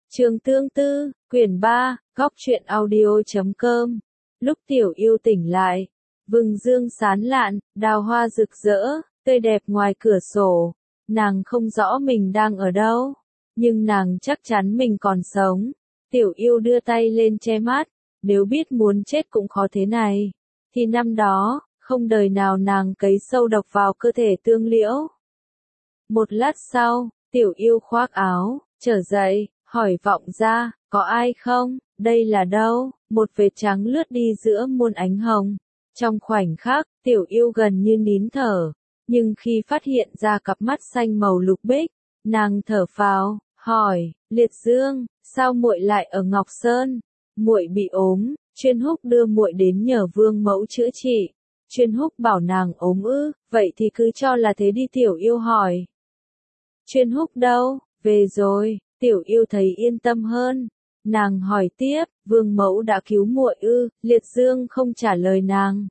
Trường Tương Tư, quyển 3, góc truyện audio.com. Lúc Tiểu Yêu tỉnh lại, vừng dương sán lạn, đào hoa rực rỡ, tươi đẹp ngoài cửa sổ. Nàng không rõ mình đang ở đâu, nhưng nàng chắc chắn mình còn sống. Tiểu Yêu đưa tay lên che mắt, nếu biết muốn chết cũng khó thế này, thì năm đó, không đời nào nàng cấy sâu độc vào cơ thể Tương Liễu. Một lát sau, Tiểu Yêu khoác áo, trở dậy, hỏi vọng ra, có ai không, đây là đâu, một vệt trắng lướt đi giữa muôn ánh hồng. Trong khoảnh khắc, Tiểu Yêu gần như nín thở, nhưng khi phát hiện ra cặp mắt xanh màu lục bích, nàng thở phào, hỏi, Liệt Dương, sao muội lại ở Ngọc Sơn? Muội bị ốm, Chuyên Húc đưa muội đến nhờ Vương mẫu chữa trị. Chuyên Húc bảo nàng ốm ư, vậy thì cứ cho là thế đi. Tiểu Yêu hỏi. Chuyên Húc đâu, về rồi. Tiểu Yêu thấy yên tâm hơn. Nàng hỏi tiếp, Vương mẫu đã cứu muội ư? Liệt Dương không trả lời nàng,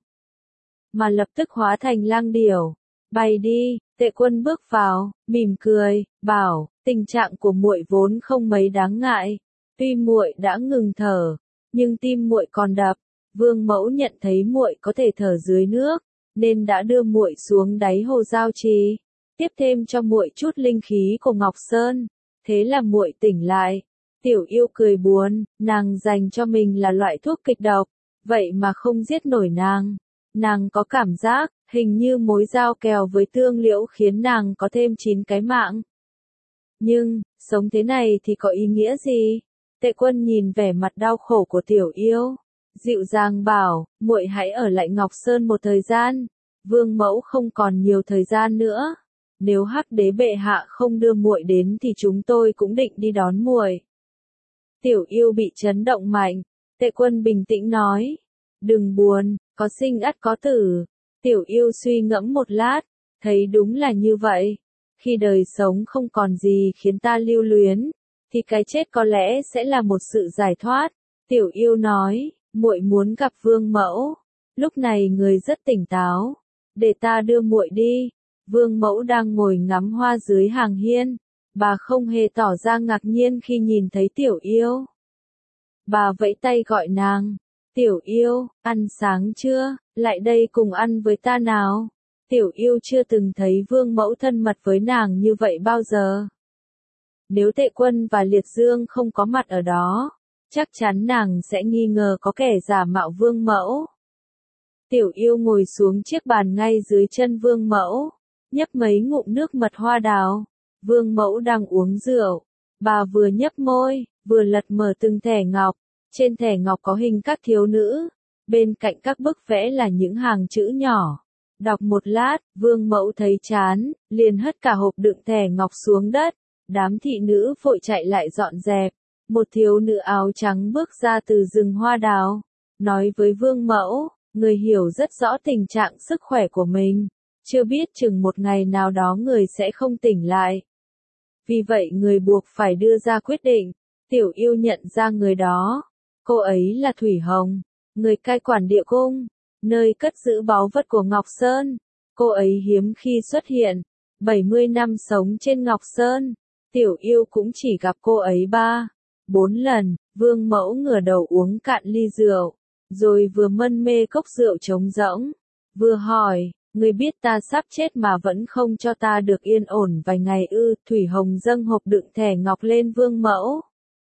mà lập tức hóa thành lang điểu, bay đi. Tệ Quân bước vào, mỉm cười, bảo, tình trạng của muội vốn không mấy đáng ngại. Tuy muội đã ngừng thở, nhưng tim muội còn đập. Vương mẫu nhận thấy muội có thể thở dưới nước, nên đã đưa muội xuống đáy hồ Giao Trì, tiếp thêm cho muội chút linh khí của Ngọc Sơn. Thế là muội tỉnh lại. Tiểu Yêu cười buồn, nàng dành cho mình là loại thuốc kịch độc, vậy mà không giết nổi nàng. Nàng có cảm giác, hình như mối giao kèo với Tương Liễu khiến nàng có thêm 9 cái mạng. Nhưng, sống thế này thì có ý nghĩa gì? Tệ Quân nhìn vẻ mặt đau khổ của Tiểu Yêu, dịu dàng bảo, muội hãy ở lại Ngọc Sơn một thời gian. Vương mẫu không còn nhiều thời gian nữa. Nếu Hắc Đế bệ hạ không đưa muội đến thì chúng tôi cũng định đi đón muội. Tiểu Yêu bị chấn động mạnh. Tệ Quân bình tĩnh nói, đừng buồn, có sinh ắt có tử. Tiểu Yêu suy ngẫm một lát, thấy đúng là như vậy. Khi đời sống không còn gì khiến ta lưu luyến, thì cái chết có lẽ sẽ là một sự giải thoát. Tiểu Yêu nói, muội muốn gặp Vương mẫu. Lúc này người rất tỉnh táo, để ta đưa muội đi. Vương mẫu đang ngồi ngắm hoa dưới hàng hiên, bà không hề tỏ ra ngạc nhiên khi nhìn thấy Tiểu Yêu. Bà vẫy tay gọi nàng, Tiểu Yêu, ăn sáng chưa, lại đây cùng ăn với ta nào. Tiểu Yêu chưa từng thấy Vương mẫu thân mật với nàng như vậy bao giờ. Nếu Tệ Quân và Liệt Dương không có mặt ở đó, chắc chắn nàng sẽ nghi ngờ có kẻ giả mạo Vương mẫu. Tiểu Yêu ngồi xuống chiếc bàn ngay dưới chân Vương mẫu, nhấp mấy ngụm nước mật hoa đào. Vương mẫu đang uống rượu, bà vừa nhấp môi, vừa lật mở từng thẻ ngọc. Trên thẻ ngọc có hình các thiếu nữ, bên cạnh các bức vẽ là những hàng chữ nhỏ. Đọc một lát, Vương mẫu thấy chán, liền hất cả hộp đựng thẻ ngọc xuống đất. Đám thị nữ vội chạy lại dọn dẹp. Một thiếu nữ áo trắng bước ra từ rừng hoa đào, nói với Vương mẫu, người hiểu rất rõ tình trạng sức khỏe của mình, chưa biết chừng một ngày nào đó người sẽ không tỉnh lại. Vì vậy người buộc phải đưa ra quyết định. Tiểu Yêu nhận ra người đó. Cô ấy là Thủy Hồng, người cai quản địa cung, nơi cất giữ báu vật của Ngọc Sơn. Cô ấy hiếm khi xuất hiện, 70 năm sống trên Ngọc Sơn. Tiểu Yêu cũng chỉ gặp cô ấy 3-4 lần. Vương mẫu ngửa đầu uống cạn ly rượu, rồi vừa mân mê cốc rượu trống rỗng, vừa hỏi, người biết ta sắp chết mà vẫn không cho ta được yên ổn vài ngày ư? Thủy Hồng dâng hộp đựng thẻ ngọc lên Vương mẫu.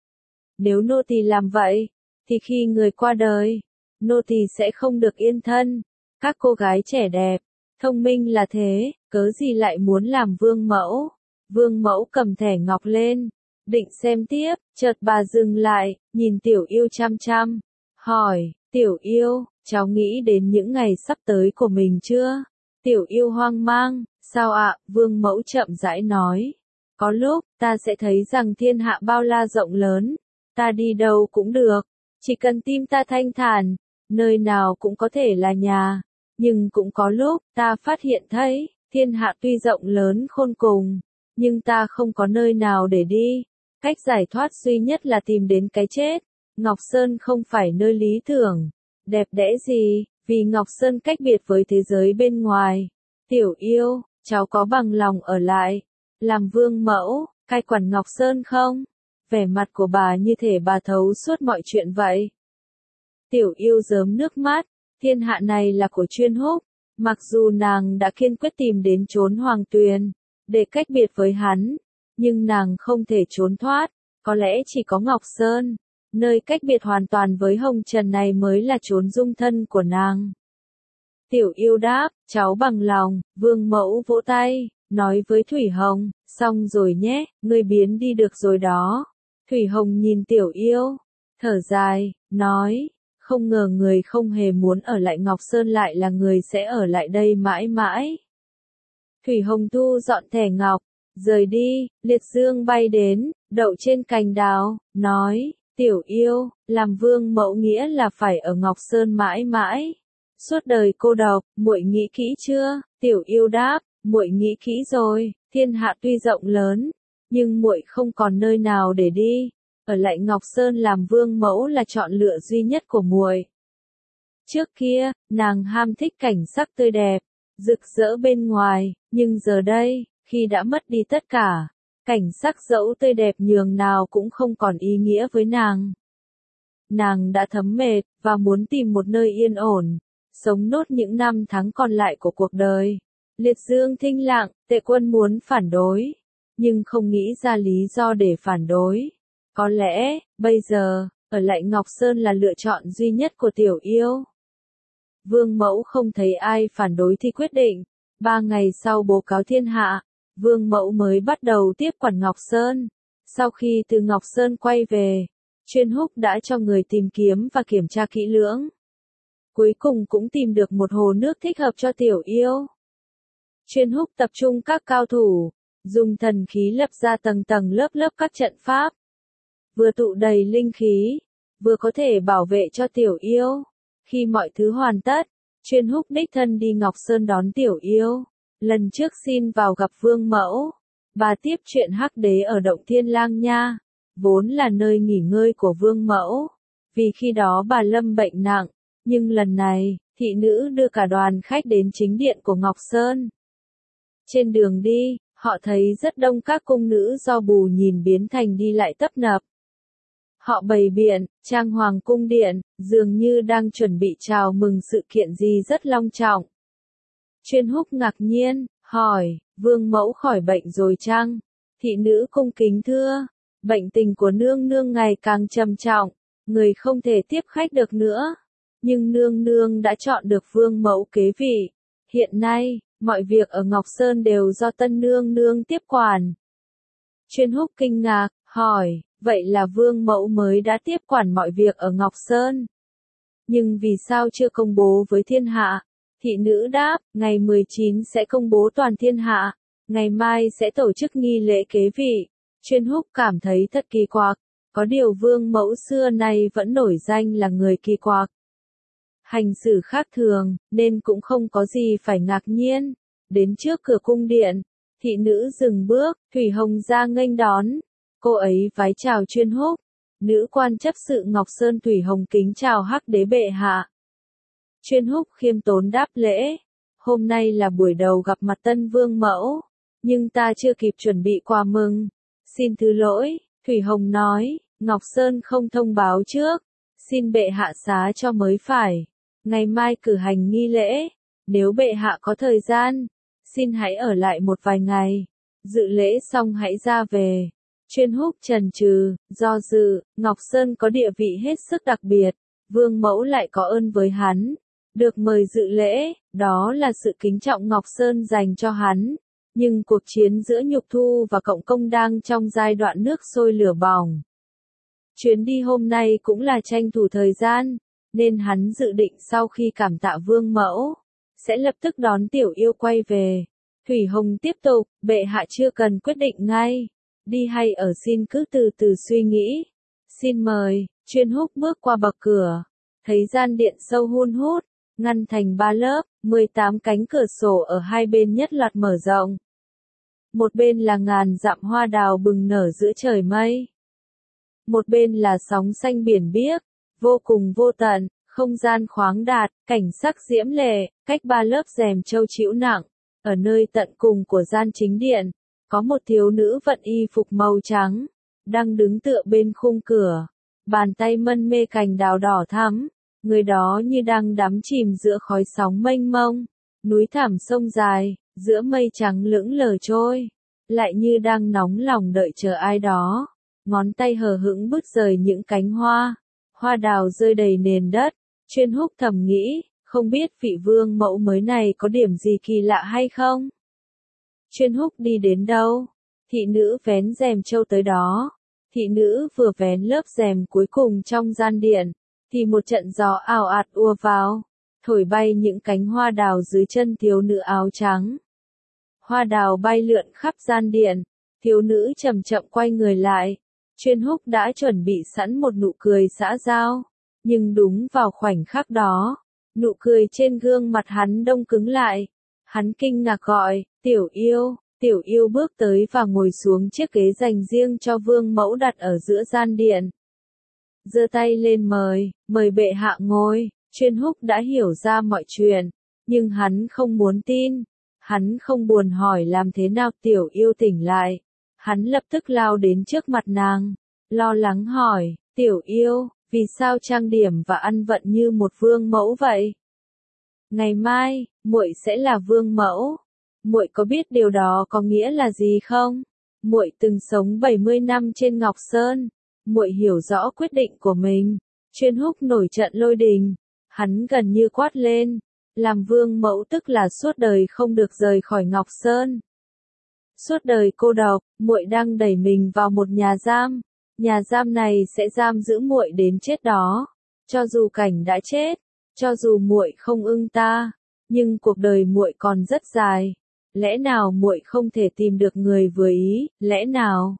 Nếu nô tỳ làm vậy, thì khi người qua đời, nô tỳ sẽ không được yên thân. Các cô gái trẻ đẹp, thông minh là thế, cớ gì lại muốn làm vương mẫu? Vương mẫu cầm thẻ ngọc lên, định xem tiếp, chợt bà dừng lại, nhìn Tiểu Yêu chăm chăm, hỏi, Tiểu Yêu, cháu nghĩ đến những ngày sắp tới của mình chưa? Tiểu Yêu hoang mang, sao ạ? Vương mẫu chậm rãi nói, có lúc, ta sẽ thấy rằng thiên hạ bao la rộng lớn, ta đi đâu cũng được, chỉ cần tim ta thanh thản, nơi nào cũng có thể là nhà. Nhưng cũng có lúc, ta phát hiện thấy, thiên hạ tuy rộng lớn khôn cùng, nhưng ta không có nơi nào để đi. Cách giải thoát duy nhất là tìm đến cái chết. Ngọc Sơn không phải nơi lý tưởng, đẹp đẽ gì, vì Ngọc Sơn cách biệt với thế giới bên ngoài. Tiểu Yêu, cháu có bằng lòng ở lại, làm vương mẫu, cai quản Ngọc Sơn không? vẻ mặt của bà như thể bà thấu suốt mọi chuyện vậy. Tiểu Yêu rớm nước mắt, thiên hạ này là của Chuyên Húc, mặc dù nàng đã kiên quyết tìm đến chốn Hoàng Tuyền, để cách biệt với hắn, nhưng nàng không thể trốn thoát, có lẽ chỉ có Ngọc Sơn, nơi cách biệt hoàn toàn với Hồng Trần này mới là chốn dung thân của nàng. Tiểu Yêu đáp, cháu bằng lòng, Vương mẫu vỗ tay, nói với Thủy Hồng, xong rồi nhé, ngươi biến đi được rồi đó. Thủy Hồng nhìn Tiểu Yêu, thở dài, nói, không ngờ người không hề muốn ở lại Ngọc Sơn lại là người sẽ ở lại đây mãi mãi. Thủy Hồng thu dọn thẻ ngọc, rời đi, Liệt Dương bay đến, đậu trên cành đào, nói, Tiểu Yêu, làm vương mẫu nghĩa là phải ở Ngọc Sơn mãi mãi. Suốt đời cô độc, muội nghĩ kỹ chưa? Tiểu Yêu đáp, muội nghĩ kỹ rồi, thiên hạ tuy rộng lớn, nhưng muội không còn nơi nào để đi. Ở lại Ngọc Sơn làm vương mẫu là chọn lựa duy nhất của muội. Trước kia, nàng ham thích cảnh sắc tươi đẹp, rực rỡ bên ngoài, nhưng giờ đây, khi đã mất đi tất cả, cảnh sắc dẫu tươi đẹp nhường nào cũng không còn ý nghĩa với nàng. Nàng đã thấm mệt, và muốn tìm một nơi yên ổn, sống nốt những năm tháng còn lại của cuộc đời. Liệt Dương thinh lặng, Tệ Quân muốn phản đối, nhưng không nghĩ ra lý do để phản đối. Có lẽ, bây giờ, ở lại Ngọc Sơn là lựa chọn duy nhất của Tiểu Yêu. Vương mẫu không thấy ai phản đối thì quyết định, 3 ngày sau bố cáo thiên hạ, Vương mẫu mới bắt đầu tiếp quản Ngọc Sơn. Sau khi từ Ngọc Sơn quay về, Chuyên Húc đã cho người tìm kiếm và kiểm tra kỹ lưỡng. Cuối cùng cũng tìm được một hồ nước thích hợp cho Tiểu Yêu. Chuyên Húc tập trung các cao thủ, dùng thần khí lập ra tầng tầng lớp lớp các trận pháp. Vừa tụ đầy linh khí, vừa có thể bảo vệ cho Tiểu Yêu. Khi mọi thứ hoàn tất, Chuyên Húc đích thân đi Ngọc Sơn đón Tiểu Yêu. Lần trước xin vào gặp Vương mẫu, bà tiếp chuyện Hắc Đế ở động Thiên Lang Nha, vốn là nơi nghỉ ngơi của Vương mẫu, vì khi đó bà lâm bệnh nặng, nhưng lần này, thị nữ đưa cả đoàn khách đến chính điện của Ngọc Sơn. Trên đường đi, họ thấy rất đông các cung nữ do bù nhìn biến thành đi lại tấp nập. Họ bày biện, trang hoàng cung điện, dường như đang chuẩn bị chào mừng sự kiện gì rất long trọng. Chuyên Húc ngạc nhiên, hỏi, Vương mẫu khỏi bệnh rồi chăng? Thị nữ cung kính thưa, bệnh tình của nương nương ngày càng trầm trọng, người không thể tiếp khách được nữa. Nhưng nương nương đã chọn được Vương mẫu kế vị. Hiện nay, mọi việc ở Ngọc Sơn đều do tân nương nương tiếp quản. Chuyên Húc kinh ngạc, hỏi, vậy là Vương mẫu mới đã tiếp quản mọi việc ở Ngọc Sơn. Nhưng vì sao chưa công bố với thiên hạ? Thị nữ đáp, ngày 19 sẽ công bố toàn thiên hạ, ngày mai sẽ tổ chức nghi lễ kế vị. Chuyên Húc cảm thấy thật kỳ quặc, có điều Vương mẫu xưa nay vẫn nổi danh là người kỳ quặc. Hành xử khác thường, nên cũng không có gì phải ngạc nhiên. Đến trước cửa cung điện, thị nữ dừng bước, Thủy Hồng ra nghênh đón. Cô ấy vái chào Chuyên Húc. Nữ quan chấp sự Ngọc Sơn Thủy Hồng kính chào Hắc Đế bệ hạ. Chuyên Húc khiêm tốn đáp lễ. Hôm nay là buổi đầu gặp mặt tân vương mẫu, nhưng ta chưa kịp chuẩn bị quà mừng. Xin thứ lỗi, Thủy Hồng nói, Ngọc Sơn không thông báo trước. Xin bệ hạ xá cho mới phải. Ngày mai cử hành nghi lễ. Nếu bệ hạ có thời gian, xin hãy ở lại một vài ngày. Dự lễ xong hãy ra về. Chuyên Húc chần chừ, do dự, Ngọc Sơn có địa vị hết sức đặc biệt. Vương mẫu lại có ơn với hắn. Được mời dự lễ, đó là sự kính trọng Ngọc Sơn dành cho hắn. Nhưng cuộc chiến giữa Nhục Thu và Cộng Công đang trong giai đoạn nước sôi lửa bỏng. Chuyến đi hôm nay cũng là tranh thủ thời gian, nên hắn dự định sau khi cảm tạ Vương mẫu, sẽ lập tức đón Tiểu Yêu quay về. Thủy Hồng tiếp tục, bệ hạ chưa cần quyết định ngay. Đi hay ở xin cứ từ từ suy nghĩ. Xin mời. Chuyên Húc bước qua bậc cửa, thấy gian điện sâu hun hút, ngăn thành 3 lớp, 18 cánh cửa sổ ở hai bên nhất loạt mở rộng. Một bên là ngàn dặm hoa đào bừng nở giữa trời mây. Một bên là sóng xanh biển biếc, vô cùng vô tận, không gian khoáng đạt, cảnh sắc diễm lệ, cách 3 lớp rèm châu chĩu nặng. Ở nơi tận cùng của gian chính điện, có một thiếu nữ vận y phục màu trắng, đang đứng tựa bên khung cửa, bàn tay mân mê cành đào đỏ thắm, người đó như đang đắm chìm giữa khói sóng mênh mông, núi thẳm sông dài, giữa mây trắng lững lờ trôi, lại như đang nóng lòng đợi chờ ai đó, ngón tay hờ hững bứt rời những cánh hoa, hoa đào rơi đầy nền đất, Chuyên Húc thầm nghĩ, không biết vị vương mẫu mới này có điểm gì kỳ lạ hay không? Chuyên Húc đi đến đâu? Thị nữ vén rèm trâu tới đó. Thị nữ vừa vén lớp rèm cuối cùng trong gian điện, thì một trận gió ào ạt ùa vào, thổi bay những cánh hoa đào dưới chân thiếu nữ áo trắng. Hoa đào bay lượn khắp gian điện, thiếu nữ chậm chậm quay người lại. Chuyên Húc đã chuẩn bị sẵn một nụ cười xã giao, nhưng đúng vào khoảnh khắc đó, nụ cười trên gương mặt hắn đông cứng lại. Hắn kinh ngạc gọi, Tiểu Yêu. Tiểu Yêu bước tới và ngồi xuống chiếc ghế dành riêng cho vương mẫu đặt ở giữa gian điện. Giơ tay lên mời bệ hạ ngồi. Chuyên Húc đã hiểu ra mọi chuyện, nhưng hắn không muốn tin. Hắn không buồn hỏi làm thế nào Tiểu Yêu tỉnh lại. Hắn lập tức lao đến trước mặt nàng, lo lắng hỏi, Tiểu Yêu, vì sao trang điểm và ăn vận như một vương mẫu vậy? Ngày mai, muội sẽ là vương mẫu. Muội có biết điều đó có nghĩa là gì không? Muội từng sống 70 năm trên Ngọc Sơn, muội hiểu rõ quyết định của mình. Chuyên Húc nổi trận lôi đình, hắn gần như quát lên, làm vương mẫu tức là suốt đời không được rời khỏi Ngọc Sơn. Suốt đời cô độc, muội đang đẩy mình vào một nhà giam này sẽ giam giữ muội đến chết đó. Cho dù Cảnh đã chết, cho dù muội không ưng ta, nhưng cuộc đời muội còn rất dài. Lẽ nào muội không thể tìm được người vừa ý, lẽ nào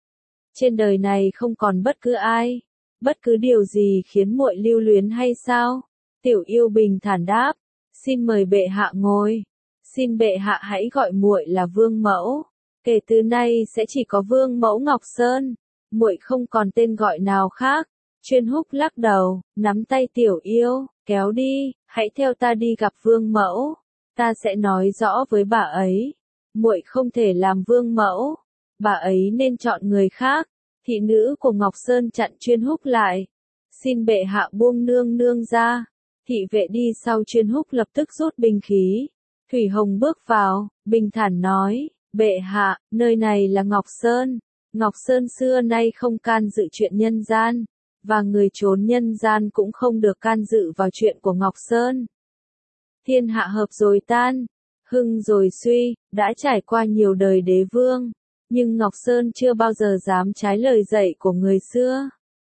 trên đời này không còn bất cứ ai, bất cứ điều gì khiến muội lưu luyến hay sao? Tiểu Yêu bình thản đáp, xin mời bệ hạ ngồi. Xin bệ hạ hãy gọi muội là vương mẫu. Kể từ nay sẽ chỉ có vương mẫu Ngọc Sơn, muội không còn tên gọi nào khác. Chuyên Húc lắc đầu, nắm tay Tiểu Yêu, kéo đi, hãy theo ta đi gặp vương mẫu. Ta sẽ nói rõ với bà ấy, muội không thể làm vương mẫu, bà ấy nên chọn người khác. Thị nữ của Ngọc Sơn chặn Chuyên Húc lại. Xin bệ hạ buông nương nương ra. Thị vệ đi sau Chuyên Húc lập tức rút binh khí. Thủy Hồng bước vào, bình thản nói, bệ hạ, nơi này là Ngọc Sơn. Ngọc Sơn xưa nay không can dự chuyện nhân gian, và người trốn nhân gian cũng không được can dự vào chuyện của Ngọc Sơn. Thiên hạ hợp rồi tan, hưng rồi suy, đã trải qua nhiều đời đế vương, nhưng Ngọc Sơn chưa bao giờ dám trái lời dạy của người xưa.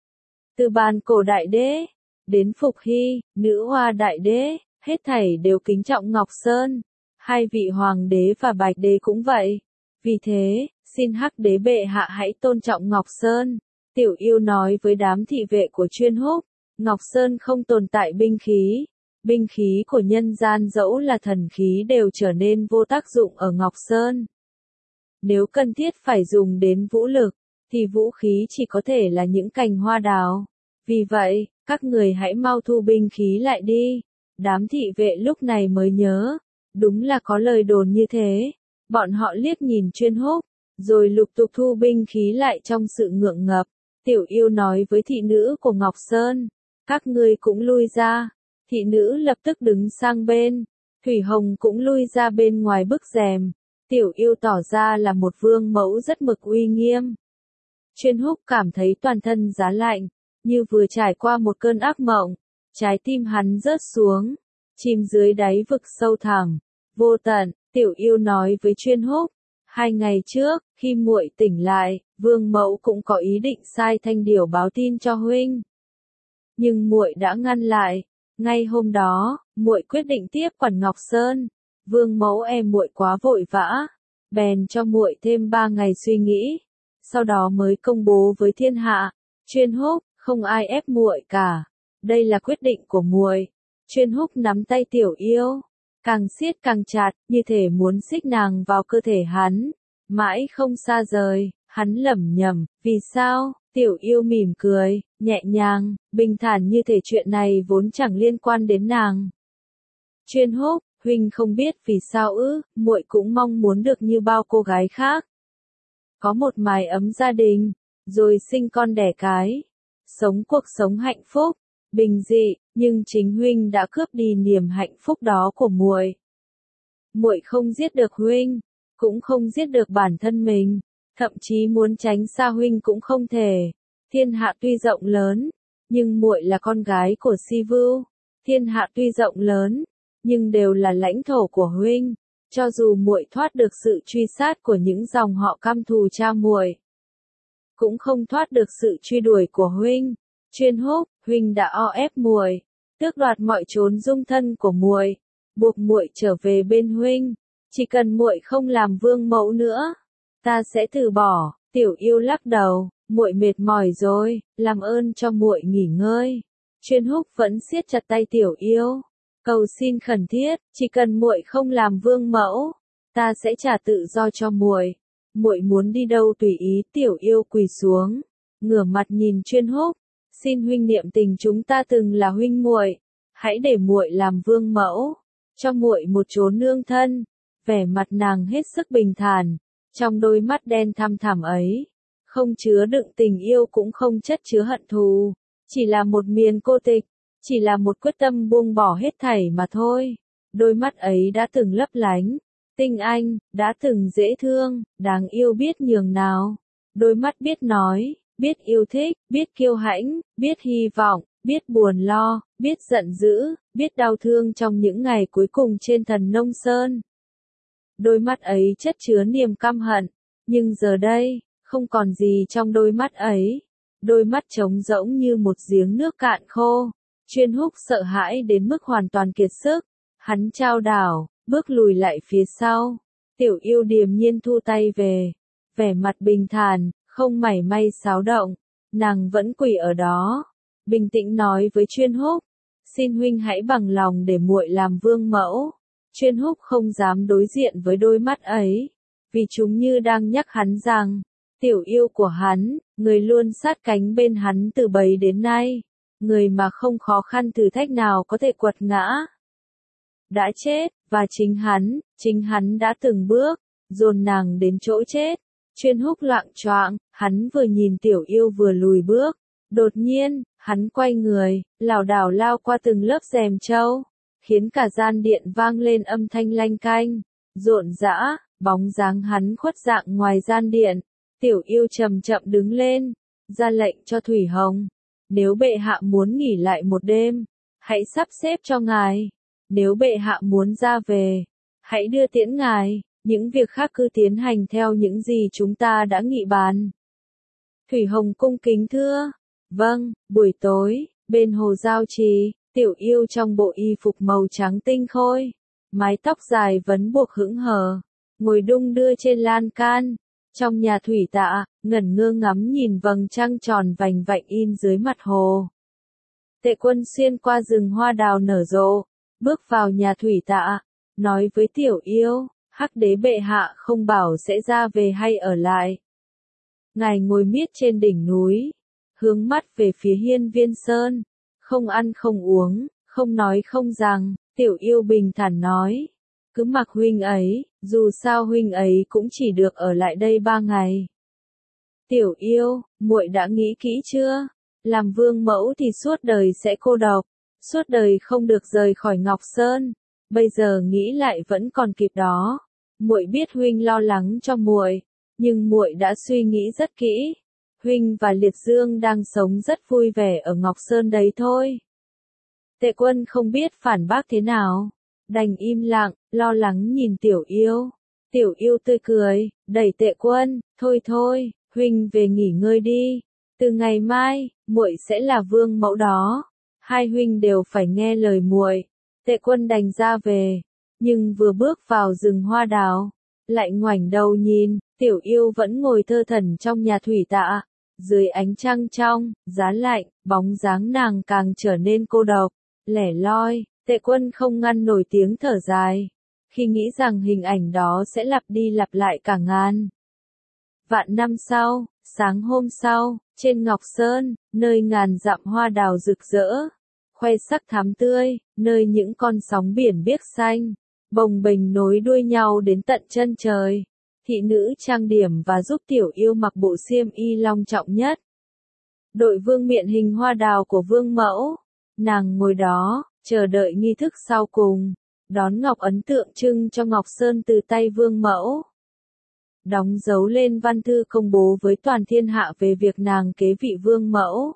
Từ bàn cổ đại đế, đến Phục Hy, nữ hoa đại đế, hết thảy đều kính trọng Ngọc Sơn. Hai vị hoàng đế và bạch đế cũng vậy. Vì thế, xin Hắc đế bệ hạ hãy tôn trọng Ngọc Sơn. Tiểu Yêu nói với đám thị vệ của Chuyên Húc, Ngọc Sơn không tồn tại binh khí. Binh khí của nhân gian dẫu là thần khí đều trở nên vô tác dụng ở Ngọc Sơn. Nếu cần thiết phải dùng đến vũ lực, thì vũ khí chỉ có thể là những cành hoa đào. Vì vậy, các người hãy mau thu binh khí lại đi. Đám thị vệ lúc này mới nhớ, đúng là có lời đồn như thế. Bọn họ liếc nhìn Chuyên Húc, rồi lục tục thu binh khí lại trong sự ngượng ngập. Tiểu Yêu nói với thị nữ của Ngọc Sơn, các ngươi cũng lui ra. Thị nữ lập tức đứng sang bên. Thủy Hồng cũng lui ra bên ngoài bức rèm. Tiểu Yêu tỏ ra là một vương mẫu rất mực uy nghiêm. Chuyên Húc cảm thấy toàn thân giá lạnh, như vừa trải qua một cơn ác mộng. Trái tim hắn rớt xuống, chìm dưới đáy vực sâu thẳm, vô tận. Tiểu Yêu nói với Chuyên Húc, 2 ngày trước, khi muội tỉnh lại, vương mẫu cũng có ý định sai Thanh Điểu báo tin cho huynh. Nhưng muội đã ngăn lại. Ngay hôm đó, muội quyết định tiếp quản Ngọc Sơn. Vương mẫu muội quá vội vã, bèn cho muội thêm 3 ngày suy nghĩ, sau đó mới công bố với thiên hạ. Chuyên Húc, không ai ép muội cả. Đây là quyết định của muội. Chuyên Húc nắm tay Tiểu Yêu, càng siết càng chặt, như thể muốn xích nàng vào cơ thể hắn. Mãi không xa rời, hắn lẩm nhẩm, vì sao? Tiểu Yêu mỉm cười, nhẹ nhàng, bình thản như thể chuyện này vốn chẳng liên quan đến nàng. Chuyên Húc, huynh không biết vì sao ư? Muội cũng mong muốn được như bao cô gái khác. Có một mái ấm gia đình, rồi sinh con đẻ cái, sống cuộc sống hạnh phúc, bình dị, nhưng chính huynh đã cướp đi niềm hạnh phúc đó của muội. Muội không giết được huynh, cũng không giết được bản thân mình, thậm chí muốn tránh xa huynh cũng không thể. Thiên hạ tuy rộng lớn, nhưng muội là con gái của Si Vưu. Thiên hạ tuy rộng lớn, nhưng đều là lãnh thổ của huynh. Cho dù muội thoát được sự truy sát của những dòng họ căm thù cha muội, cũng không thoát được sự truy đuổi của huynh. Chuyên Húc, huynh đã o ép muội, tước đoạt mọi chốn dung thân của muội, buộc muội trở về bên huynh. Chỉ cần muội không làm vương mẫu nữa, ta sẽ từ bỏ. Tiểu Yêu lắc đầu, muội mệt mỏi rồi, làm ơn cho muội nghỉ ngơi. Chuyên Húc vẫn siết chặt tay Tiểu Yêu, cầu xin khẩn thiết, chỉ cần muội không làm vương mẫu, ta sẽ trả tự do cho muội. Muội muốn đi đâu tùy ý. Tiểu Yêu quỳ xuống, ngửa mặt nhìn Chuyên Húc, xin huynh niệm tình chúng ta từng là huynh muội, hãy để muội làm vương mẫu, cho muội một chốn nương thân. Vẻ mặt nàng hết sức bình thản, trong đôi mắt đen thăm thẳm ấy, không chứa đựng tình yêu cũng không chất chứa hận thù, chỉ là một miền cô tịch, chỉ là một quyết tâm buông bỏ hết thảy mà thôi. Đôi mắt ấy đã từng lấp lánh, tinh anh, đã từng dễ thương, đáng yêu biết nhường nào. Đôi mắt biết nói, biết yêu thích, biết kiêu hãnh, biết hy vọng, biết buồn lo, biết giận dữ, biết đau thương trong những ngày cuối cùng trên Thần Nông Sơn. Đôi mắt ấy chất chứa niềm căm hận, nhưng giờ đây, không còn gì trong đôi mắt ấy. Đôi mắt trống rỗng như một giếng nước cạn khô. Chuyên Húc sợ hãi đến mức hoàn toàn kiệt sức. Hắn chao đảo, bước lùi lại phía sau. Tiểu Yêu điềm nhiên thu tay về. Vẻ mặt bình thản, không mảy may xáo động. Nàng vẫn quỳ ở đó, bình tĩnh nói với Chuyên Húc, xin huynh hãy bằng lòng để muội làm vương mẫu. Chuyên Húc không dám đối diện với đôi mắt ấy, vì chúng như đang nhắc hắn rằng, Tiểu Yêu của hắn, người luôn sát cánh bên hắn từ bấy đến nay, người mà không khó khăn thử thách nào có thể quật ngã, đã chết, và chính hắn đã từng bước, dồn nàng đến chỗ chết. Chuyên Húc loạng choạng, hắn vừa nhìn Tiểu Yêu vừa lùi bước. Đột nhiên, hắn quay người, lảo đảo lao qua từng lớp rèm trâu, khiến cả gian điện vang lên âm thanh lanh canh, rộn rã, bóng dáng hắn khuất dạng ngoài gian điện. Tiểu Yêu chậm chậm đứng lên, ra lệnh cho Thủy Hồng, nếu bệ hạ muốn nghỉ lại một đêm, hãy sắp xếp cho ngài, nếu bệ hạ muốn ra về, hãy đưa tiễn ngài, những việc khác cứ tiến hành theo những gì chúng ta đã nghị bàn. Thủy Hồng cung kính thưa, vâng. Buổi tối, bên hồ Giao Trì, Tiểu Yêu trong bộ y phục màu trắng tinh khôi, mái tóc dài vấn buộc hững hờ, ngồi đung đưa trên lan can, trong nhà thủy tạ, ngẩn ngơ ngắm nhìn vầng trăng tròn vành vạnh in dưới mặt hồ. Tệ Quân xuyên qua rừng hoa đào nở rộ, bước vào nhà thủy tạ, nói với Tiểu Yêu, Hắc Đế bệ hạ không bảo sẽ ra về hay ở lại. Ngài ngồi miết trên đỉnh núi, hướng mắt về phía Hiên Viên Sơn, không ăn không uống, không nói không rằng. Tiểu Yêu bình thản nói, cứ mặc huynh ấy, dù sao huynh ấy cũng chỉ được ở lại đây 3 ngày. Tiểu Yêu, muội đã nghĩ kỹ chưa? Làm vương mẫu thì suốt đời sẽ cô độc, suốt đời không được rời khỏi Ngọc Sơn. Bây giờ nghĩ lại vẫn còn kịp đó. Muội biết huynh lo lắng cho muội, nhưng muội đã suy nghĩ rất kỹ. Huynh và Liệt Dương đang sống rất vui vẻ ở Ngọc Sơn đấy thôi. Tệ Quân không biết phản bác thế nào, đành im lặng, lo lắng nhìn Tiểu Yêu. Tiểu Yêu tươi cười, đẩy Tệ Quân, thôi thôi, huynh về nghỉ ngơi đi. Từ ngày mai, muội sẽ là vương mẫu đó. Hai huynh đều phải nghe lời muội. Tệ Quân đành ra về, nhưng vừa bước vào rừng hoa đào, lại ngoảnh đầu nhìn, Tiểu Yêu vẫn ngồi thơ thẩn trong nhà thủy tạ. Dưới ánh trăng trong, giá lạnh, bóng dáng nàng càng trở nên cô độc, lẻ loi. Tệ Quân không ngăn nổi tiếng thở dài, khi nghĩ rằng hình ảnh đó sẽ lặp đi lặp lại cả ngàn vạn năm sau. Sáng hôm sau, trên Ngọc Sơn, nơi ngàn dặm hoa đào rực rỡ, khoe sắc thắm tươi, nơi những con sóng biển biếc xanh, bồng bềnh nối đuôi nhau đến tận chân trời. thị nữ trang điểm và giúp tiểu yêu mặc bộ xiêm y long trọng nhất. Đội vương miện hình hoa đào của vương mẫu. Nàng ngồi đó, chờ đợi nghi thức sau cùng, đón ngọc ấn tượng trưng cho Ngọc Sơn từ tay vương mẫu. Đóng dấu lên văn thư công bố với toàn thiên hạ về việc nàng kế vị vương mẫu.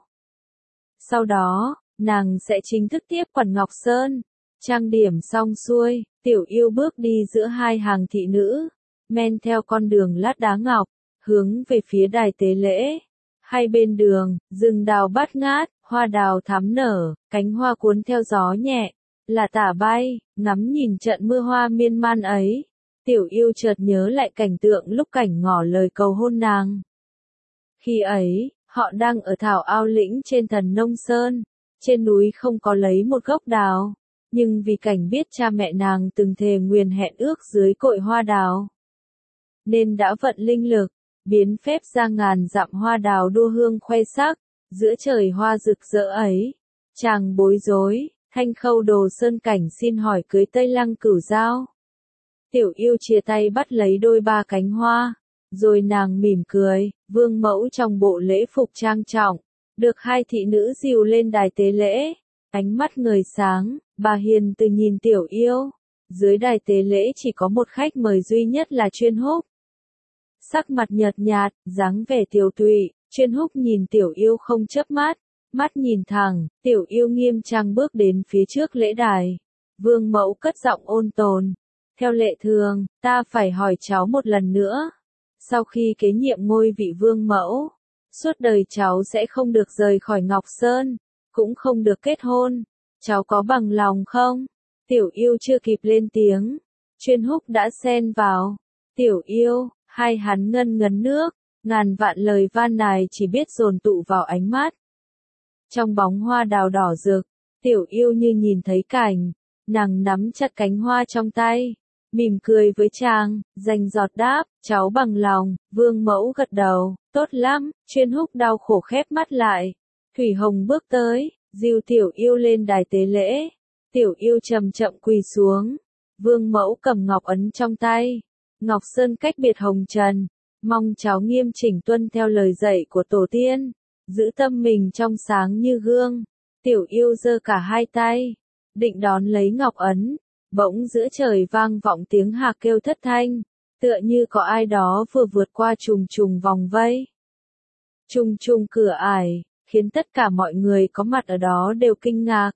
Sau đó, nàng sẽ chính thức tiếp quản Ngọc Sơn. Trang điểm xong xuôi, tiểu yêu bước đi giữa hai hàng thị nữ, men theo con đường lát đá ngọc, hướng về phía đài tế lễ. Hai bên đường, rừng đào bát ngát, hoa đào thắm nở, cánh hoa cuốn theo gió nhẹ, là tả bay, ngắm nhìn trận mưa hoa miên man ấy. Tiểu yêu chợt nhớ lại cảnh tượng lúc cảnh ngỏ lời cầu hôn nàng. Khi ấy, họ đang ở thảo ao lĩnh trên Thần Nông Sơn, trên núi không có lấy một gốc đào, nhưng vì cảnh biết cha mẹ nàng từng thề nguyền hẹn ước dưới cội hoa đào, nên đã vận linh lực, biến phép ra ngàn dặm hoa đào đua hương khoe sắc, giữa trời hoa rực rỡ ấy. Chàng bối rối, Thanh Khâu Đồ Sơn Cảnh xin hỏi cưới Tây Lăng Cửu Giao. Tiểu yêu chia tay bắt lấy đôi ba cánh hoa, rồi nàng mỉm cười, vương mẫu trong bộ lễ phục trang trọng, được hai thị nữ dìu lên đài tế lễ, ánh mắt ngời sáng, bà hiền từ nhìn tiểu yêu. Dưới đài tế lễ chỉ có một khách mời duy nhất là Chuyên Húc. Sắc mặt nhợt nhạt, dáng vẻ tiều tụy, Chuyên Húc nhìn tiểu yêu không chớp mắt, mắt nhìn thẳng, tiểu yêu nghiêm trang bước đến phía trước lễ đài. Vương mẫu cất giọng ôn tồn. Theo lệ thường, ta phải hỏi cháu một lần nữa. Sau khi kế nhiệm ngôi vị vương mẫu, suốt đời cháu sẽ không được rời khỏi Ngọc Sơn, cũng không được kết hôn. Cháu có bằng lòng không? Tiểu yêu chưa kịp lên tiếng, Chuyên Húc đã xen vào. Tiểu yêu, hai hắn ngân ngấn nước, ngàn vạn lời van nài chỉ biết dồn tụ vào ánh mắt. Trong bóng hoa đào đỏ rực, tiểu yêu như nhìn thấy cảnh, nàng nắm chặt cánh hoa trong tay, mỉm cười với chàng, dành giọt đáp, cháu bằng lòng. Vương mẫu gật đầu, tốt lắm. Chuyên Húc đau khổ khép mắt lại. Thủy Hồng bước tới, dìu tiểu yêu lên đài tế lễ. Tiểu yêu chậm chậm quỳ xuống. Vương mẫu cầm ngọc ấn trong tay. Ngọc Sơn cách biệt hồng trần, mong cháu nghiêm chỉnh tuân theo lời dạy của tổ tiên, giữ tâm mình trong sáng như gương. Tiểu yêu giơ cả hai tay, định đón lấy ngọc ấn. Bỗng giữa trời vang vọng tiếng hạc kêu thất thanh, tựa như có ai đó vừa vượt qua trùng trùng vòng vây. Trùng trùng cửa ải, khiến tất cả mọi người có mặt ở đó đều kinh ngạc.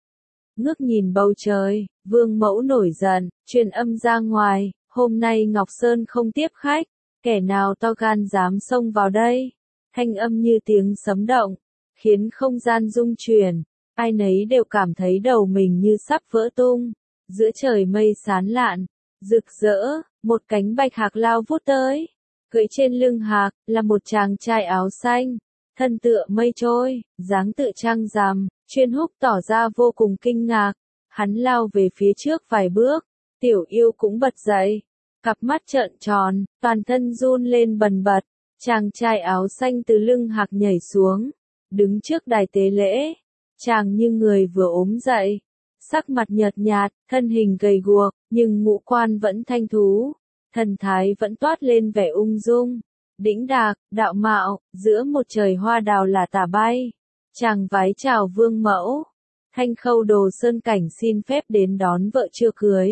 Ngước nhìn bầu trời, vương mẫu nổi giận, truyền âm ra ngoài, hôm nay Ngọc Sơn không tiếp khách, kẻ nào to gan dám xông vào đây. Thanh âm như tiếng sấm động, khiến không gian rung chuyển, ai nấy đều cảm thấy đầu mình như sắp vỡ tung. Giữa trời mây sán lạn, rực rỡ, một cánh bạch hạc lao vút tới. Cưỡi trên lưng hạc, là một chàng trai áo xanh, thân tựa mây trôi, dáng tự trăng rằm. Chuyên Húc tỏ ra vô cùng kinh ngạc, hắn lao về phía trước vài bước, tiểu yêu cũng bật dậy, cặp mắt trợn tròn, toàn thân run lên bần bật. Chàng trai áo xanh từ lưng hạc nhảy xuống, đứng trước đài tế lễ. Chàng như người vừa ốm dậy, sắc mặt nhợt nhạt, thân hình gầy guộc, nhưng ngũ quan vẫn thanh thú, thần thái vẫn toát lên vẻ ung dung, đĩnh đạc, đạo mạo. Giữa một trời hoa đào là tả bay, chàng vái chào vương mẫu. Thanh Khâu Đồ Sơn Cảnh xin phép đến đón vợ chưa cưới.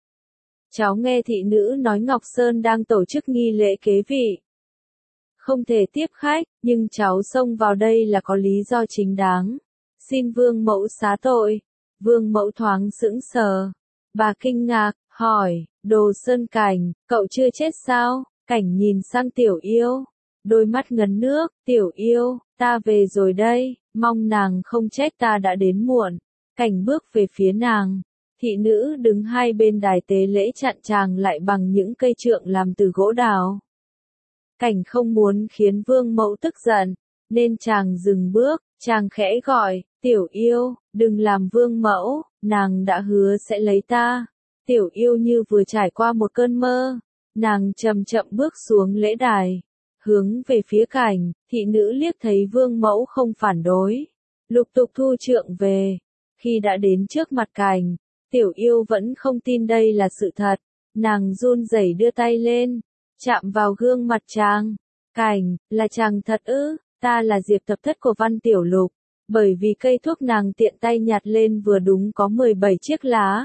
Cháu nghe thị nữ nói Ngọc Sơn đang tổ chức nghi lễ kế vị, không thể tiếp khách, nhưng cháu xông vào đây là có lý do chính đáng. Xin vương mẫu xá tội. Vương mẫu thoáng sững sờ. Bà kinh ngạc, hỏi, Đồ Sơn Cảnh, cậu chưa chết sao? Cảnh nhìn sang tiểu yêu, đôi mắt ngấn nước, tiểu yêu, ta về rồi đây, mong nàng không trách ta đã đến muộn. Cảnh bước về phía nàng, thị nữ đứng hai bên đài tế lễ chặn chàng lại bằng những cây trượng làm từ gỗ đào. Cảnh không muốn khiến vương mẫu tức giận, nên chàng dừng bước, chàng khẽ gọi, tiểu yêu, đừng làm vương mẫu, nàng đã hứa sẽ lấy ta. Tiểu yêu như vừa trải qua một cơn mơ, nàng chậm chậm bước xuống lễ đài, hướng về phía Cảnh. Thị nữ liếc thấy vương mẫu không phản đối, lục tục thu trượng về. Khi đã đến trước mặt Cảnh, tiểu yêu vẫn không tin đây là sự thật, nàng run rẩy đưa tay lên, chạm vào gương mặt chàng. Cảnh, là chàng thật ư? Ta là Diệp Thập Thất của Văn Tiểu Lục. Bởi vì cây thuốc nàng tiện tay nhặt lên vừa đúng có 17 chiếc lá,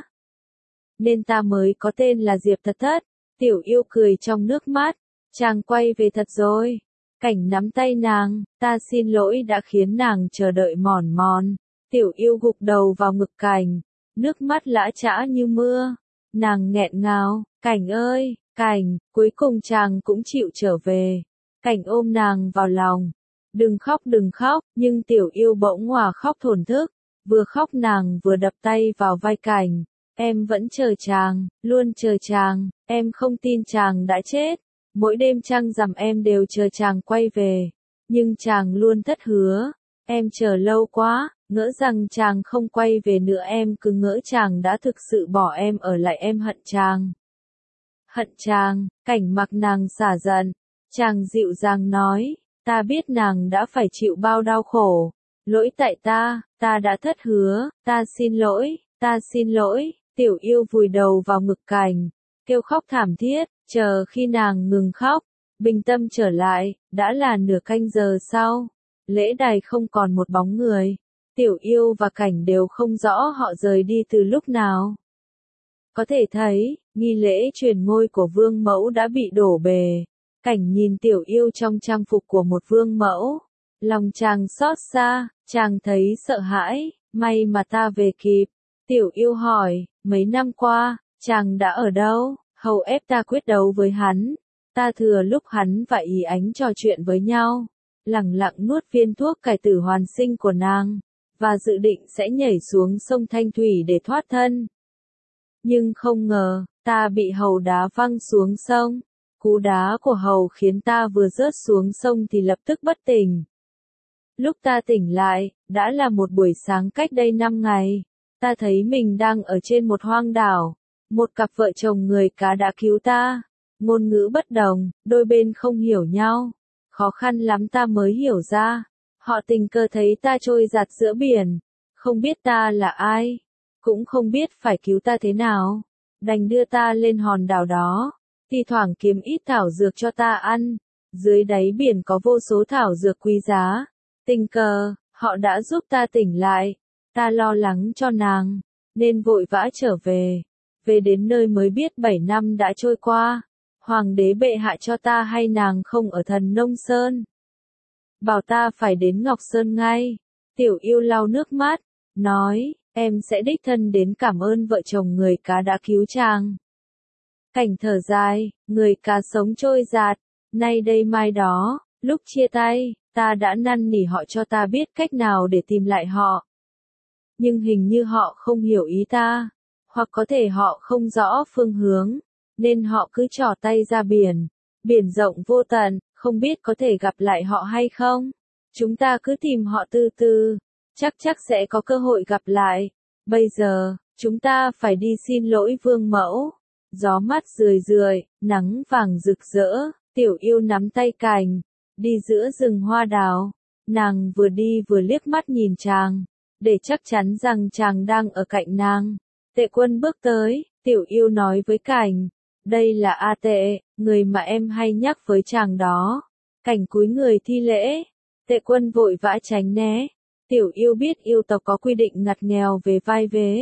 nên ta mới có tên là Diệp Thập Thất. Tiểu Yêu cười trong nước mắt. Chàng quay về thật rồi. Cảnh nắm tay nàng, ta xin lỗi đã khiến nàng chờ đợi mòn mòn. Tiểu Yêu gục đầu vào ngực Cảnh, nước mắt lã chã như mưa. Nàng nghẹn ngào, Cảnh ơi, Cảnh, cuối cùng chàng cũng chịu trở về. Cảnh ôm nàng vào lòng. Đừng khóc, nhưng Tiểu Yêu bỗng òa khóc thổn thức. Vừa khóc nàng vừa đập tay vào vai Cảnh. Em vẫn chờ chàng, luôn chờ chàng, em không tin chàng đã chết. Mỗi đêm trăng rằm em đều chờ chàng quay về. Nhưng chàng luôn thất hứa. Em chờ lâu quá, ngỡ rằng chàng không quay về nữa, em cứ ngỡ chàng đã thực sự bỏ em ở lại, em hận chàng. Hận chàng, Cảnh mặc nàng xả giận. Chàng dịu dàng nói, ta biết nàng đã phải chịu bao đau khổ. Lỗi tại ta đã thất hứa, ta xin lỗi. Tiểu Yêu vùi đầu vào ngực Cảnh, kêu khóc thảm thiết, chờ khi nàng ngừng khóc, bình tâm trở lại, đã là nửa canh giờ sau. Lễ đài không còn một bóng người. Tiểu Yêu và Cảnh đều không rõ họ rời đi từ lúc nào. Có thể thấy, nghi lễ truyền ngôi của vương mẫu đã bị đổ bề. Cảnh nhìn Tiểu Yêu trong trang phục của một vương mẫu. Lòng chàng xót xa, chàng thấy sợ hãi, may mà ta về kịp. Tiểu Yêu hỏi, mấy năm qua, chàng đã ở đâu? Hầu ép ta quyết đấu với hắn. Ta thừa lúc hắn và Ý Ánh trò chuyện với nhau, lẳng lặng nuốt viên thuốc cải tử hoàn sinh của nàng, và dự định sẽ nhảy xuống sông Thanh Thủy để thoát thân. Nhưng không ngờ, ta bị Hầu đá văng xuống sông. Cú đá của Hầu khiến ta vừa rớt xuống sông thì lập tức bất tỉnh. Lúc ta tỉnh lại, đã là một buổi sáng cách đây 5 ngày. Ta thấy mình đang ở trên một hoang đảo. Một cặp vợ chồng người cá đã cứu ta. Ngôn ngữ bất đồng, đôi bên không hiểu nhau. Khó khăn lắm ta mới hiểu ra. Họ tình cờ thấy ta trôi dạt giữa biển. Không biết ta là ai. Cũng không biết phải cứu ta thế nào. Đành đưa ta lên hòn đảo đó. Thi thoảng kiếm ít thảo dược cho ta ăn. Dưới đáy biển có vô số thảo dược quý giá. Tình cờ, họ đã giúp ta tỉnh lại. Ta lo lắng cho nàng, nên vội vã trở về. Về đến nơi mới biết 7 năm đã trôi qua. Hoàng đế bệ hạ cho ta hay nàng không ở Thần Nông Sơn. Bảo ta phải đến Ngọc Sơn ngay. Tiểu Yêu lau nước mắt, nói, em sẽ đích thân đến cảm ơn vợ chồng người cá đã cứu chàng. Cảnh thở dài, người cá sống trôi dạt, nay đây mai đó, lúc chia tay, ta đã năn nỉ họ cho ta biết cách nào để tìm lại họ. Nhưng hình như họ không hiểu ý ta, hoặc có thể họ không rõ phương hướng, nên họ cứ trỏ tay ra biển. Biển rộng vô tận, không biết có thể gặp lại họ hay không. Chúng ta cứ tìm họ từ từ, chắc sẽ có cơ hội gặp lại. Bây giờ, chúng ta phải đi xin lỗi vương mẫu. Gió mát rười rượi, nắng vàng rực rỡ, Tiểu Yêu nắm tay Cảnh, đi giữa rừng hoa đào. Nàng vừa đi vừa liếc mắt nhìn chàng, để chắc chắn rằng chàng đang ở cạnh nàng. Tệ Quân bước tới, Tiểu Yêu nói với Cảnh, đây là A Tệ, người mà em hay nhắc với chàng đó. Cảnh cúi người thi lễ, Tệ Quân vội vã tránh né. Tiểu Yêu biết yêu tộc có quy định ngặt nghèo về vai vế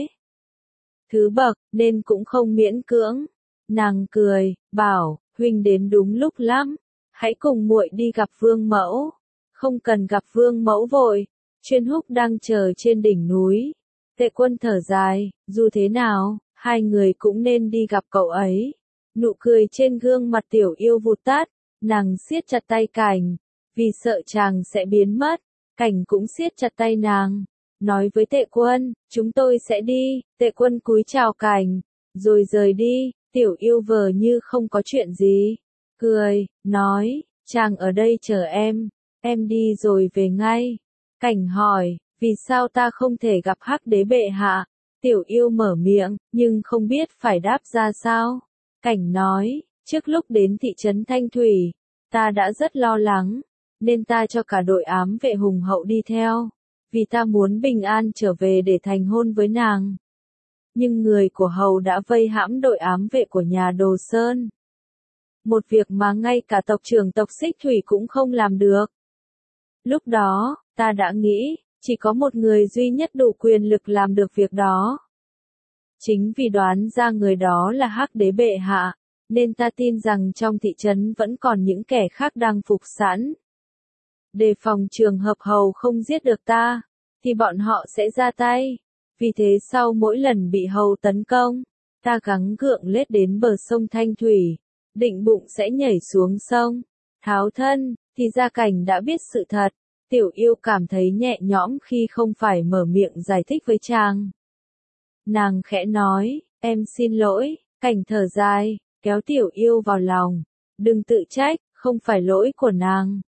thứ bậc, nên cũng không miễn cưỡng. Nàng cười, bảo, huynh đến đúng lúc lắm, hãy cùng muội đi gặp vương mẫu. Không cần gặp vương mẫu vội, Chuyên Húc đang chờ trên đỉnh núi. Tệ Quân thở dài, dù thế nào, hai người cũng nên đi gặp cậu ấy. Nụ cười trên gương mặt Tiểu Yêu vụt tắt, nàng siết chặt tay Cảnh, vì sợ chàng sẽ biến mất. Cảnh cũng siết chặt tay nàng, nói với Tệ Quân, chúng tôi sẽ đi. Tệ Quân cúi chào Cảnh, rồi rời đi. Tiểu Yêu vờ như không có chuyện gì, cười, nói, chàng ở đây chờ em đi rồi về ngay. Cảnh hỏi, vì sao ta không thể gặp Hắc Đế bệ hạ? Tiểu Yêu mở miệng, nhưng không biết phải đáp ra sao. Cảnh nói, trước lúc đến thị trấn Thanh Thủy, ta đã rất lo lắng, nên ta cho cả đội ám vệ hùng hậu đi theo, vì ta muốn bình an trở về để thành hôn với nàng. Nhưng người của Hầu đã vây hãm đội ám vệ của nhà Đồ Sơn. một việc mà ngay cả tộc trưởng tộc Xích Thủy cũng không làm được. Lúc đó, ta đã nghĩ, chỉ có một người duy nhất đủ quyền lực làm được việc đó. Chính vì đoán ra người đó là Hắc Đế bệ hạ, nên ta tin rằng trong thị trấn vẫn còn những kẻ khác đang phục sẵn. Đề phòng trường hợp hầu không giết được ta, thì bọn họ sẽ ra tay. Vì thế sau mỗi lần bị hầu tấn công, ta gắng gượng lết đến bờ sông Thanh Thủy, định bụng sẽ nhảy xuống sông, tháo thân, thì Gia Cảnh đã biết sự thật. Tiểu Yêu cảm thấy nhẹ nhõm khi không phải mở miệng giải thích với chàng. Nàng khẽ nói, em xin lỗi, Cảnh thở dài, kéo Tiểu Yêu vào lòng. Đừng tự trách, không phải lỗi của nàng.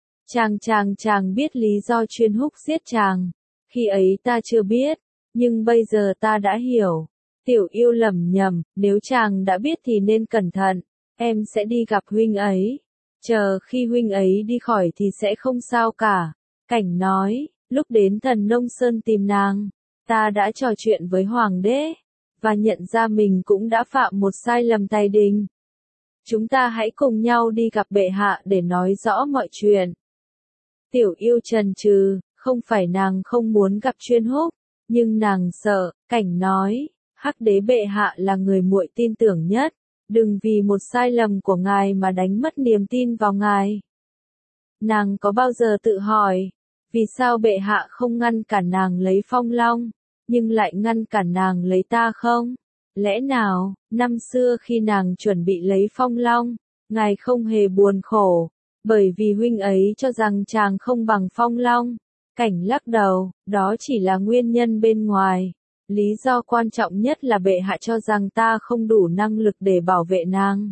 Chàng biết lý do Chuyên Húc giết chàng. Khi ấy ta chưa biết, nhưng bây giờ ta đã hiểu. Tiểu Yêu lẩm nhẩm, nếu chàng đã biết thì nên cẩn thận, em sẽ đi gặp huynh ấy. Chờ khi huynh ấy đi khỏi thì sẽ không sao cả. Cảnh nói, lúc đến Thần Nông Sơn tìm nàng, ta đã trò chuyện với Hoàng đế, và nhận ra mình cũng đã phạm một sai lầm tài đình. Chúng ta hãy cùng nhau đi gặp bệ hạ để nói rõ mọi chuyện. Tiểu Yêu chần chừ, không phải nàng không muốn gặp Chuyên Húc, nhưng nàng sợ. Cảnh nói, Hắc Đế bệ hạ là người muội tin tưởng nhất, đừng vì một sai lầm của ngài mà đánh mất niềm tin vào ngài. Nàng có bao giờ tự hỏi, vì sao bệ hạ không ngăn cản nàng lấy Phong Long, nhưng lại ngăn cản nàng lấy ta không? Lẽ nào, năm xưa khi nàng chuẩn bị lấy Phong Long, ngài không hề buồn khổ, bởi vì huynh ấy cho rằng chàng không bằng Phong Long? Cảnh lắc đầu, đó chỉ là nguyên nhân bên ngoài. Lý do quan trọng nhất là bệ hạ cho rằng ta không đủ năng lực để bảo vệ nàng.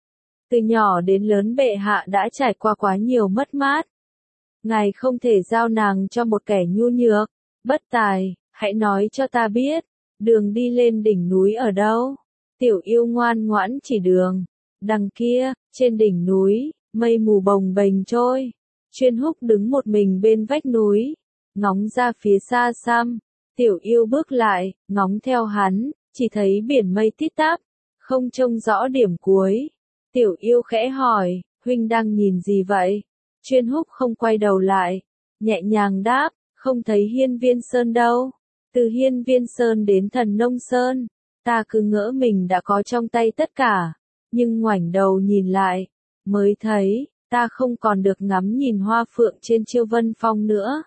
Từ nhỏ đến lớn bệ hạ đã trải qua quá nhiều mất mát. Ngài không thể giao nàng cho một kẻ nhu nhược, bất tài. Hãy nói cho ta biết, đường đi lên đỉnh núi ở đâu? Tiểu Yêu ngoan ngoãn chỉ đường. Đằng kia, trên đỉnh núi, mây mù bồng bềnh trôi. Chuyên Húc đứng một mình bên vách núi, ngóng ra phía xa xăm. Tiểu Yêu bước lại, ngóng theo hắn, chỉ thấy biển mây tít tắp, không trông rõ điểm cuối. Tiểu Yêu khẽ hỏi, huynh đang nhìn gì vậy? Chuyên Húc không quay đầu lại, nhẹ nhàng đáp, không thấy Hiên Viên Sơn đâu. Từ Hiên Viên Sơn đến Thần Nông Sơn, ta cứ ngỡ mình đã có trong tay tất cả, nhưng ngoảnh đầu nhìn lại, mới thấy, ta không còn được ngắm nhìn hoa phượng trên Chiêu Vân Phong nữa.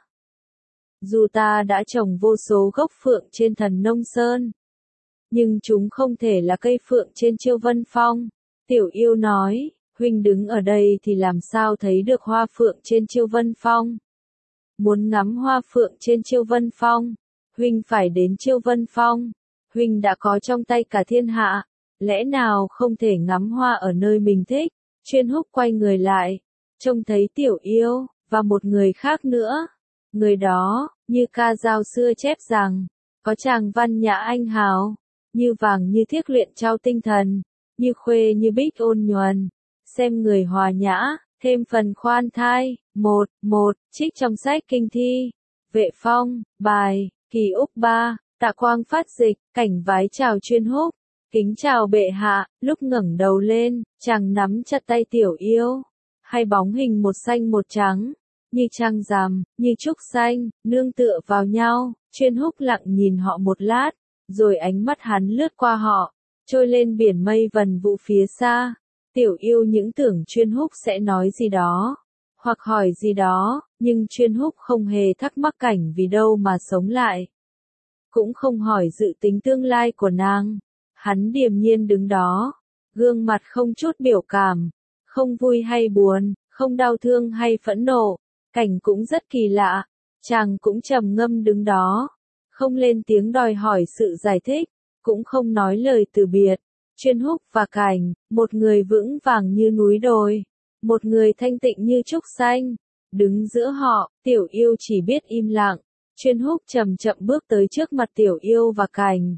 Dù ta đã trồng vô số gốc phượng trên Thần Nông Sơn, nhưng chúng không thể là cây phượng trên Chiêu Vân Phong. Tiểu Yêu nói, huynh đứng ở đây thì làm sao thấy được hoa phượng trên Chiêu Vân Phong? Muốn ngắm hoa phượng trên Chiêu Vân Phong, huynh phải đến Chiêu Vân Phong. Huynh đã có trong tay cả thiên hạ, lẽ nào không thể ngắm hoa ở nơi mình thích? Chuyên Húc quay người lại, trông thấy Tiểu Yêu, và một người khác nữa. Người đó, như ca dao xưa chép rằng, có chàng văn nhã anh hào, như vàng như thiếc luyện trao tinh thần, như khuê như bích ôn nhuần. Xem người hòa nhã, thêm phần khoan thai. Một trích trong sách kinh thi. Vệ Phong, bài, Kỳ Úc 3, Tạ Quang phát dịch. Cảnh vái chào Chuyên Húc, kính chào bệ hạ. Lúc ngẩng đầu lên, chàng nắm chặt tay Tiểu Yêu. Hai bóng hình một xanh một trắng, như trăng rằm, như trúc xanh, nương tựa vào nhau. Chuyên Húc lặng nhìn họ một lát, rồi ánh mắt hắn lướt qua họ, trôi lên biển mây vần vụ phía xa. Tiểu Yêu những tưởng Chuyên Húc sẽ nói gì đó, hoặc hỏi gì đó, nhưng Chuyên Húc không hề thắc mắc cảnh vì đâu mà sống lại. Cũng không hỏi dự tính tương lai của nàng. Hắn điềm nhiên đứng đó, gương mặt không chút biểu cảm, không vui hay buồn, không đau thương hay phẫn nộ. Cảnh cũng rất kỳ lạ, chàng cũng trầm ngâm đứng đó, không lên tiếng đòi hỏi sự giải thích, cũng không nói lời từ biệt. Chuyên Húc và Cảnh, một người vững vàng như núi đồi, một người thanh tịnh như trúc xanh, đứng giữa họ. Tiểu Yêu chỉ biết im lặng. Chuyên Húc chậm chậm bước tới trước mặt Tiểu Yêu và Cảnh.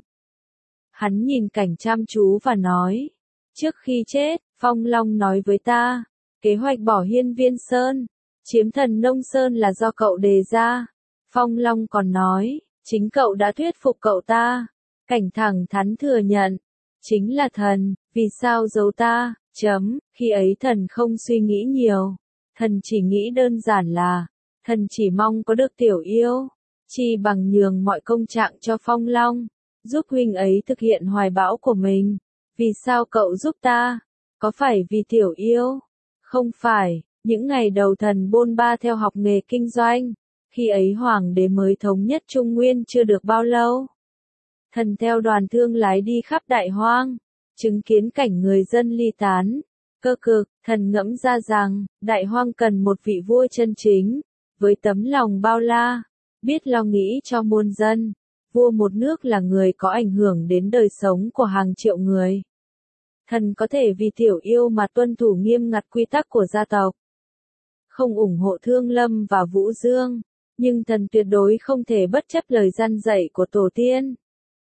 Hắn nhìn Cảnh chăm chú và nói, trước khi chết, Phong Long nói với ta, kế hoạch bỏ Hiên Viên Sơn, chiếm Thần Nông Sơn là do cậu đề ra. Phong Long còn nói, chính cậu đã thuyết phục cậu ta. Cảnh thẳng thắn thừa nhận, chính là thần, vì sao giấu ta? Khi ấy thần không suy nghĩ nhiều. Thần chỉ nghĩ đơn giản là, thần chỉ mong có được tiểu yêu, chi bằng nhường mọi công trạng cho Phong Long, giúp huynh ấy thực hiện hoài bão của mình. Vì sao cậu giúp ta? Có phải vì tiểu yêu? Không phải, những ngày đầu thần bôn ba theo học nghề kinh doanh, khi ấy hoàng đế mới thống nhất Trung Nguyên chưa được bao lâu. Thần theo đoàn thương lái đi khắp đại hoang, chứng kiến cảnh người dân ly tán. Cơ cực, thần ngẫm ra rằng, đại hoang cần một vị vua chân chính, với tấm lòng bao la, biết lo nghĩ cho muôn dân. Vua một nước là người có ảnh hưởng đến đời sống của hàng triệu người. Thần có thể vì tiểu yêu mà tuân thủ nghiêm ngặt quy tắc của gia tộc. Không ủng hộ Thương Lâm và Vũ Dương, nhưng thần tuyệt đối không thể bất chấp lời răn dạy của tổ tiên.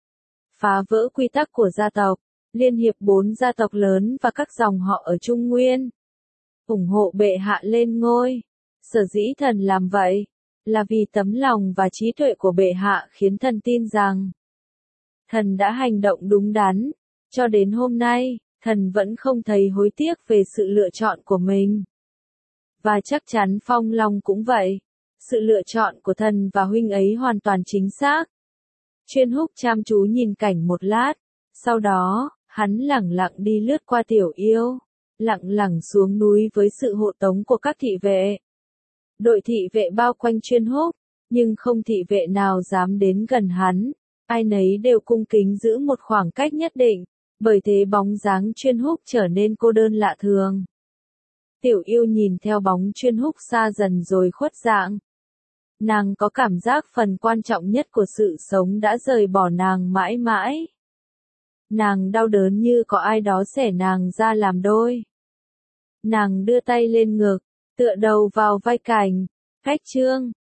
Phá vỡ quy tắc của gia tộc, liên hiệp 4 gia tộc lớn và các dòng họ ở Trung Nguyên. Ủng hộ bệ hạ lên ngôi. Sở dĩ thần làm vậy, là vì tấm lòng và trí tuệ của bệ hạ khiến thần tin rằng, thần đã hành động đúng đắn. Cho đến hôm nay, thần vẫn không thấy hối tiếc về sự lựa chọn của mình. Và chắc chắn Phong Long cũng vậy. Sự lựa chọn của thần và huynh ấy hoàn toàn chính xác. Chuyên Húc chăm chú nhìn cảnh một lát. Sau đó, hắn lẳng lặng đi lướt qua tiểu yêu. Lặng lặng xuống núi với sự hộ tống của các thị vệ. Đội thị vệ bao quanh Chuyên Húc, nhưng không thị vệ nào dám đến gần hắn. Ai nấy đều cung kính giữ một khoảng cách nhất định. Bởi thế bóng dáng Chuyên Húc trở nên cô đơn lạ thường. Tiểu yêu nhìn theo bóng Chuyên Húc xa dần rồi khuất dạng. Nàng có cảm giác phần quan trọng nhất của sự sống đã rời bỏ nàng mãi mãi. Nàng đau đớn như có ai đó xẻ nàng ra làm đôi. Nàng đưa tay lên ngực, tựa đầu vào vai Cảnh. Khách Trương,